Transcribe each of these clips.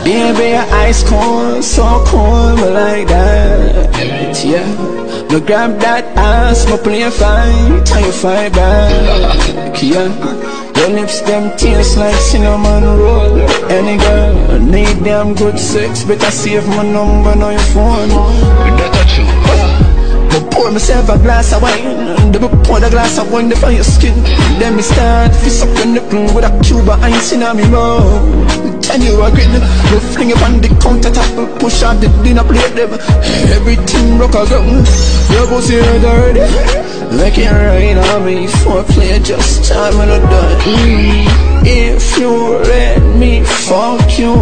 Baby, your eyes cold, so cold, but like that. Yeah, no grab that ass, my play a fight, and you fight back. Yeah, your lips them taste like cinnamon roll. Any girl need damn good sex, better save my number on your phone. That's true. But pour myself a glass of wine, double pour the glass of wine for your skin. Then me start fist up your nipple with a cube of ice in me mouth. Tell you again, we fling up on the countertop, push out the dinner plate them. Everything broke a gun, your pussy dirty. Make it rain on me, foreplay just time when I'm done. If you let me fuck you,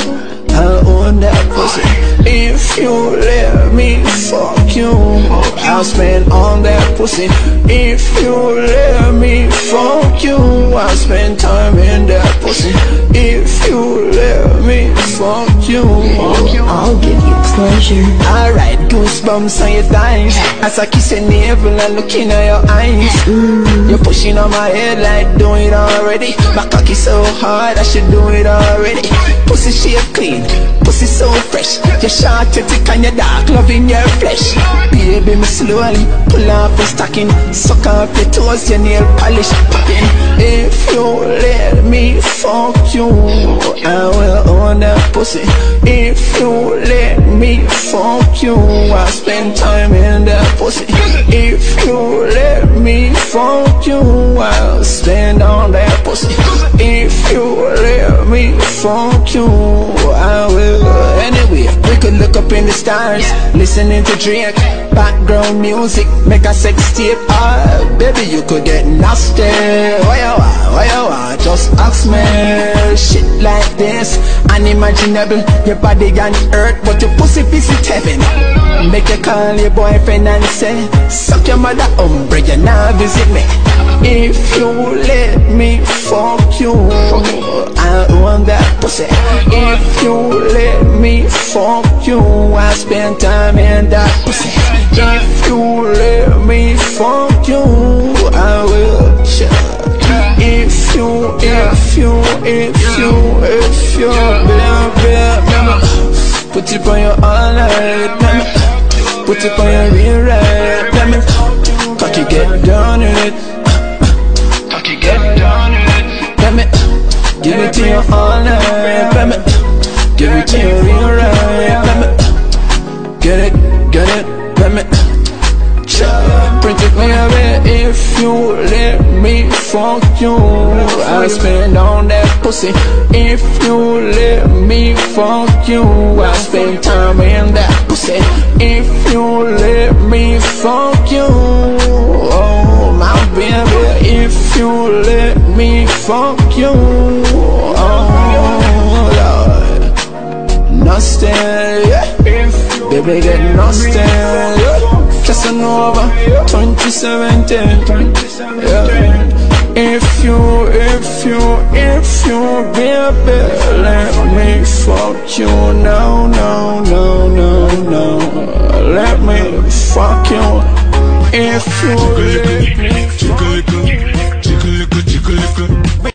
I'll own that pussy. If you let me fuck you, I'll spend on that pussy. If you let me fuck you, I'll spend time in that pussy. If you let me fuck you, I'll give you pleasure. Alright, goosebumps on your thighs as I kiss your navel and look in your eyes. You're pushing on my head like do it already. My cocky so hard I should do it already. Pussy shape clean, pussy so fresh. You're short, you're thick and you're dark, loving your flesh. Baby, me slowly pull off your stocking, suck off your toes, your nail polish popping. If you let me fuck you, I will own that pussy. If you let me fuck you, I'll spend time in that pussy. If you let me fuck you, I'll spend on that pussy. If you let me fuck you, I will. Anyway, we could look up in the stars, listening to Drake, background music, make a sex tape. Baby, you could get nasty. Why you want? Just ask me. Shit like this, unimaginable. Your body can hurt, but your pussy visit heaven. Make you call your boyfriend and say, suck your mother umbre, you now visit me. If you let me fuck you, I want that pussy. If you let me fuck you, I spend time in that pussy. If you let me fuck you, I will chill. If you, baby, put it on your all night, baby. Put it on your real right, baby. Cocky get down in it, cocky get down in it, baby. Give it to you all night, baby. Give it to you real right, baby. Get it, baby. Print it me away. If you let me fuck you, I'll spend on that pussy. If you let me fuck you, I'll spend time in that pussy. If you let me fuck you, oh my baby. If you let me fuck you, oh Lord. Nasty, yeah. Baby get nasty, yeah. Casanova 2017, yeah. If you, baby, let me fuck you, no. Let me fuck you. If you